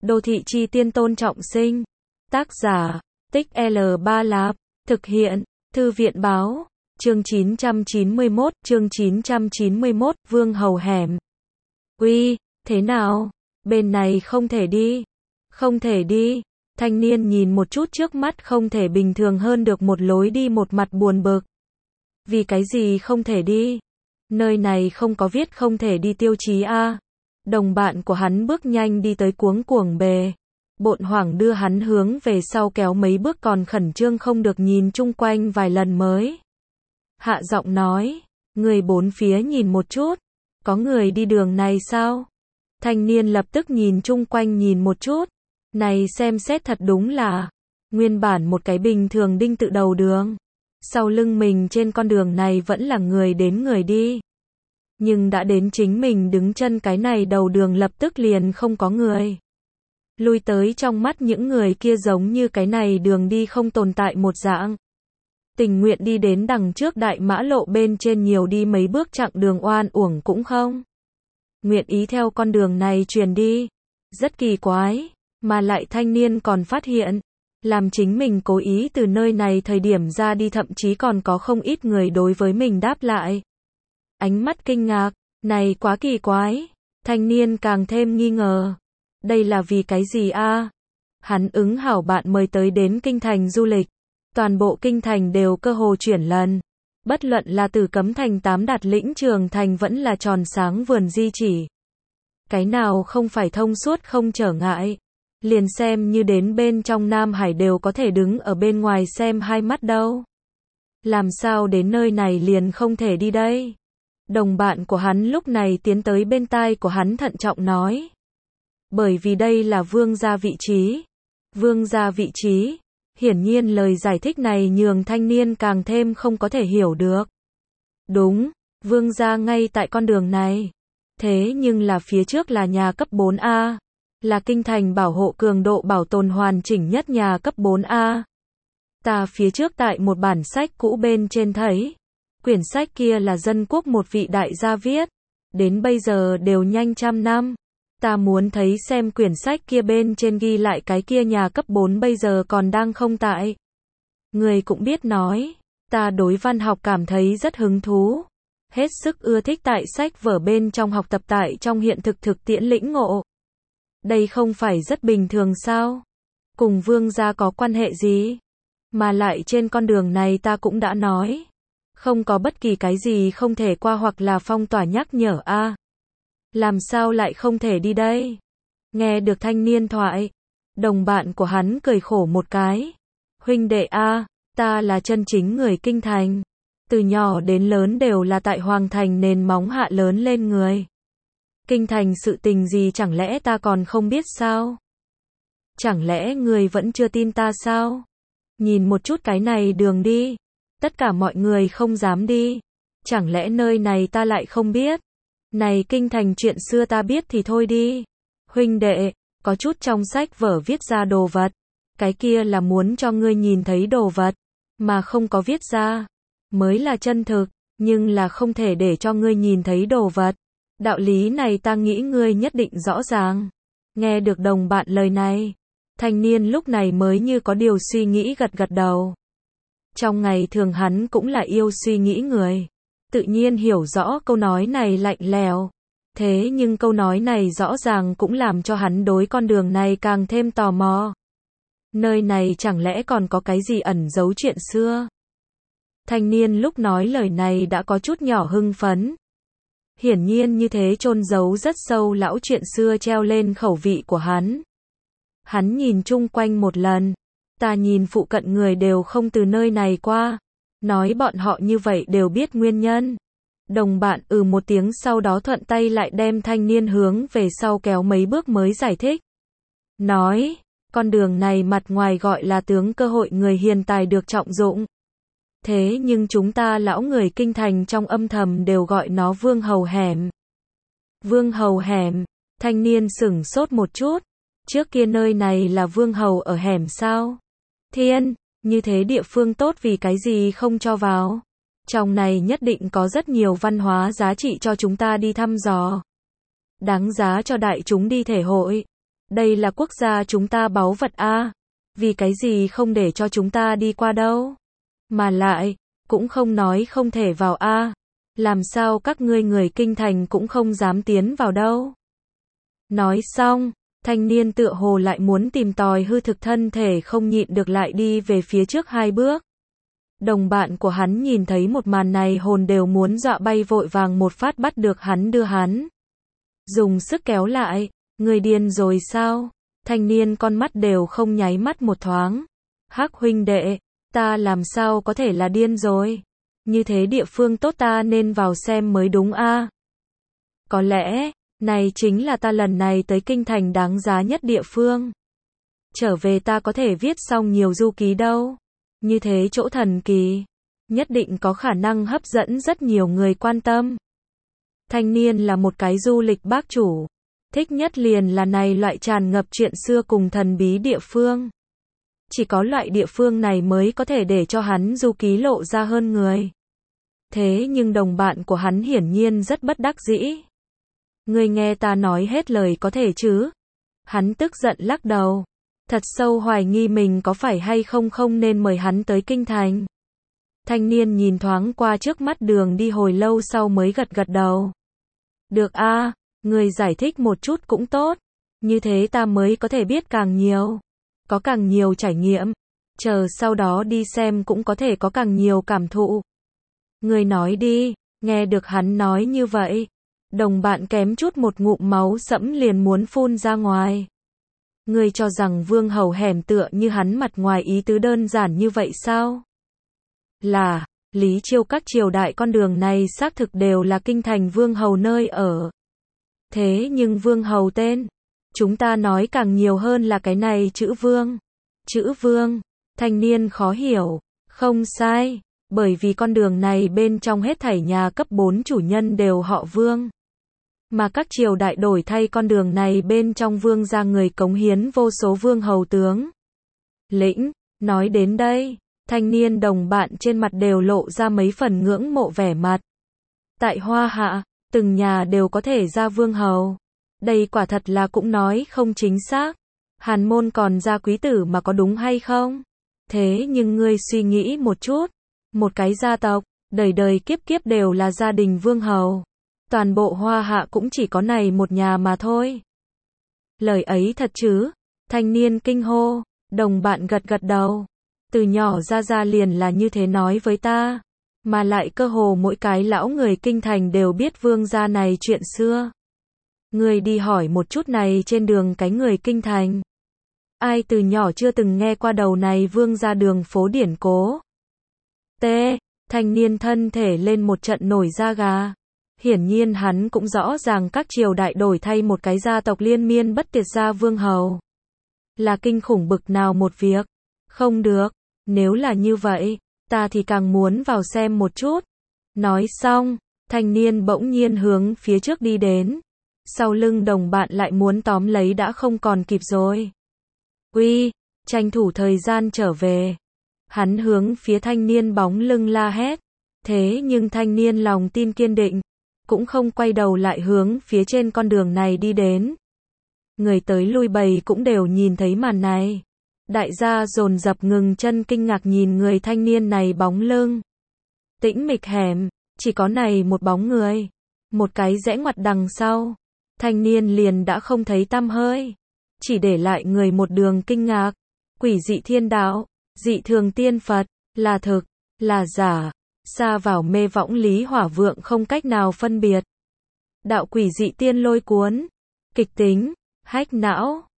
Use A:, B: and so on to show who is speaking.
A: Đô thị chi tiên Tôn Trọng Sinh. Tác giả, Tích L Ba Lạp. Thực hiện, Thư viện báo. Chương 991, Vương Hầu Hẻm. Uy, thế nào? Bên này không thể đi. Không thể đi. Thanh niên nhìn một chút trước mắt không thể bình thường hơn được một lối đi, một mặt buồn bực. Vì cái gì không thể đi? Nơi này không có viết không thể đi tiêu chí a. Đồng bạn của hắn bước nhanh đi tới, cuống cuồng bề bộn hoảng đưa hắn hướng về sau kéo mấy bước, còn khẩn trương không được nhìn chung quanh vài lần mới hạ giọng nói, người bốn phía nhìn một chút, có người đi đường này sao? Thanh niên lập tức nhìn chung quanh nhìn một chút, này xem xét thật đúng là nguyên bản một cái bình thường đinh tự đầu đường, sau lưng mình trên con đường này vẫn là người đến người đi. Nhưng đã đến chính mình đứng chân cái này đầu đường lập tức liền không có người. Lui tới, trong mắt những người kia giống như cái này đường đi không tồn tại một dạng. Tình nguyện đi đến đằng trước đại mã lộ bên trên nhiều đi mấy bước chặng đường oan uổng cũng không nguyện ý theo con đường này truyền đi. Rất kỳ quái, mà lại thanh niên còn phát hiện, làm chính mình cố ý từ nơi này thời điểm ra đi thậm chí còn có không ít người đối với mình đáp lại. Ánh mắt kinh ngạc, này quá kỳ quái, thanh niên càng thêm nghi ngờ. Đây là vì cái gì a? Hắn ứng hảo bạn mời tới đến kinh thành du lịch. Toàn bộ kinh thành đều cơ hồ chuyển lần. Bất luận là từ Cấm Thành, Tám Đạt Lĩnh, Trường Thành vẫn là Tròn Sáng, Vườn Di Chỉ. Cái nào không phải thông suốt không trở ngại. Liền xem như đến bên trong Nam Hải đều có thể đứng ở bên ngoài xem hai mắt đâu. Làm sao đến nơi này liền không thể đi đây? Đồng bạn của hắn lúc này tiến tới bên tai của hắn thận trọng nói. Bởi vì đây là vương gia vị trí. Vương gia vị trí. Hiển nhiên lời giải thích này nhường thanh niên càng thêm không có thể hiểu được. Đúng, vương gia ngay tại con đường này. Thế nhưng là phía trước là nhà cấp 4A. Là kinh thành bảo hộ cường độ bảo tồn hoàn chỉnh nhất nhà cấp 4A. Ta phía trước tại một bản sách cũ bên trên thấy. Quyển sách kia là dân quốc một vị đại gia viết. Đến bây giờ đều nhanh 100 năm. Ta muốn thấy xem quyển sách kia bên trên ghi lại cái kia nhà cấp 4 bây giờ còn đang không tại. Người cũng biết nói, ta đối văn học cảm thấy rất hứng thú. Hết sức ưa thích tại sách vở bên trong học tập tại trong hiện thực thực tiễn lĩnh ngộ. Đây không phải rất bình thường sao? Cùng vương gia có quan hệ gì? Mà lại trên con đường này ta cũng đã nói. Không có bất kỳ cái gì không thể qua hoặc là phong tỏa nhắc nhở a. Làm sao lại không thể đi đây? Nghe được thanh niên thoại, đồng bạn của hắn cười khổ một cái. Huynh đệ a, ta là chân chính người kinh thành. Từ nhỏ đến lớn đều là tại hoàng thành nền móng hạ lớn lên người. Kinh thành sự tình gì chẳng lẽ ta còn không biết sao? Chẳng lẽ người vẫn chưa tin ta sao? Nhìn một chút cái này đường đi. Tất cả mọi người không dám đi. Chẳng lẽ nơi này ta lại không biết? Này kinh thành chuyện xưa ta biết thì thôi đi. Huynh đệ, có chút trong sách vở viết ra đồ vật. Cái kia là muốn cho ngươi nhìn thấy đồ vật. Mà không có viết ra. Mới là chân thực. Nhưng là không thể để cho ngươi nhìn thấy đồ vật. Đạo lý này ta nghĩ ngươi nhất định rõ ràng. Nghe được đồng bạn lời này. Thanh niên lúc này mới như có điều suy nghĩ gật gật đầu. Trong ngày thường hắn cũng là yêu suy nghĩ người. Tự nhiên hiểu rõ câu nói này lạnh lẽo. Thế nhưng câu nói này rõ ràng cũng làm cho hắn đối con đường này càng thêm tò mò. Nơi này chẳng lẽ còn có cái gì ẩn giấu chuyện xưa? Thanh niên lúc nói lời này đã có chút nhỏ hưng phấn. Hiển nhiên như thế chôn giấu rất sâu lão chuyện xưa treo lên khẩu vị của hắn. Hắn nhìn chung quanh một lần. Ta nhìn phụ cận người đều không từ nơi này qua. Nói bọn họ như vậy đều biết nguyên nhân. Đồng bạn một tiếng sau đó thuận tay lại đem thanh niên hướng về sau kéo mấy bước mới giải thích. Nói, con đường này mặt ngoài gọi là tướng cơ hội người hiền tài được trọng dụng. Thế nhưng chúng ta lão người kinh thành trong âm thầm đều gọi nó Vương Hầu Hẻm. Vương Hầu Hẻm, thanh niên sửng sốt một chút. Trước kia nơi này là Vương Hầu ở hẻm sao? Thiên, như thế địa phương tốt vì cái gì không cho vào? Trong này nhất định có rất nhiều văn hóa giá trị cho chúng ta đi thăm dò. Đáng giá cho đại chúng đi thể hội. Đây là quốc gia chúng ta báu vật a, vì cái gì không để cho chúng ta đi qua đâu? Mà lại, cũng không nói không thể vào a, làm sao các ngươi người kinh thành cũng không dám tiến vào đâu. Nói xong, thanh niên tựa hồ lại muốn tìm tòi hư thực thân thể không nhịn được lại đi về phía trước 2 bước. Đồng bạn của hắn nhìn thấy một màn này hồn đều muốn dọa bay vội vàng một phát bắt được hắn đưa hắn. Dùng sức kéo lại, người điên rồi sao? Thanh niên con mắt đều không nháy mắt một thoáng. Hắc huynh đệ, ta làm sao có thể là điên rồi? Như thế địa phương tốt ta nên vào xem mới đúng a. Có lẽ, này chính là ta lần này tới kinh thành đáng giá nhất địa phương. Trở về ta có thể viết xong nhiều du ký đâu. Như thế chỗ thần kỳ, nhất định có khả năng hấp dẫn rất nhiều người quan tâm. Thanh niên là một cái du lịch bác chủ, thích nhất liền là này loại tràn ngập chuyện xưa cùng thần bí địa phương. Chỉ có loại địa phương này mới có thể để cho hắn du ký lộ ra hơn người. Thế nhưng đồng bạn của hắn hiển nhiên rất bất đắc dĩ. Ngươi nghe ta nói hết lời có thể chứ? Hắn tức giận lắc đầu. Thật sâu hoài nghi mình có phải hay không nên mời hắn tới kinh thành. Thanh niên nhìn thoáng qua trước mắt đường đi hồi lâu sau mới gật gật đầu. Được a, người giải thích một chút cũng tốt. Như thế ta mới có thể biết càng nhiều. Có càng nhiều trải nghiệm. Chờ sau đó đi xem cũng có thể có càng nhiều cảm thụ. Người nói đi, nghe được hắn nói như vậy. Đồng bạn kém chút một ngụm máu sẫm liền muốn phun ra ngoài. Ngươi cho rằng vương hầu hẻm tựa như hắn mặt ngoài ý tứ đơn giản như vậy sao? Là, Lý Chiêu các triều đại con đường này xác thực đều là kinh thành vương hầu nơi ở. Thế nhưng vương hầu tên, chúng ta nói càng nhiều hơn là cái này chữ vương. Chữ vương, thanh niên khó hiểu, không sai, bởi vì con đường này bên trong hết thảy nhà cấp 4 chủ nhân đều họ vương. Mà các triều đại đổi thay con đường này bên trong vương gia người cống hiến vô số vương hầu tướng. Lĩnh, nói đến đây, thanh niên đồng bạn trên mặt đều lộ ra mấy phần ngưỡng mộ vẻ mặt. Tại Hoa Hạ, từng nhà đều có thể ra vương hầu. Đây quả thật là cũng nói không chính xác. Hàn môn còn ra quý tử mà có đúng hay không? Thế nhưng ngươi suy nghĩ một chút. Một cái gia tộc, đời đời kiếp kiếp đều là gia đình vương hầu. Toàn bộ Hoa Hạ cũng chỉ có này một nhà mà thôi. Lời ấy thật chứ? Thanh niên kinh hô, đồng bạn gật gật đầu. Từ nhỏ ra liền là như thế nói với ta. Mà lại cơ hồ mỗi cái lão người kinh thành đều biết vương gia này chuyện xưa. Người đi hỏi một chút này trên đường cái người kinh thành. Ai từ nhỏ chưa từng nghe qua đầu này vương gia đường phố điển cố. T. Thanh niên thân thể lên một trận nổi da gà. Hiển nhiên hắn cũng rõ ràng các triều đại đổi thay một cái gia tộc liên miên bất tuyệt ra vương hầu. Là kinh khủng bực nào một việc. Không được, nếu là như vậy, ta thì càng muốn vào xem một chút. Nói xong, thanh niên bỗng nhiên hướng phía trước đi đến. Sau lưng đồng bạn lại muốn tóm lấy đã không còn kịp rồi. Uy, tranh thủ thời gian trở về. Hắn hướng phía thanh niên bóng lưng la hét. Thế nhưng thanh niên lòng tin kiên định. Cũng không quay đầu lại hướng phía trên con đường này đi đến. Người tới lui bầy cũng đều nhìn thấy màn này. Đại gia dồn dập ngừng chân kinh ngạc nhìn người thanh niên này bóng lưng. Tĩnh mịch hẻm, chỉ có này một bóng người. Một cái rẽ ngoặt đằng sau. Thanh niên liền đã không thấy tăm hơi. Chỉ để lại người một đường kinh ngạc. Quỷ dị thiên đạo, dị thường tiên Phật, là thực, là giả. Xa vào mê võng Lý Hỏa Vượng không cách nào phân biệt. Đạo quỷ dị tiên lôi cuốn, kịch tính, hách não.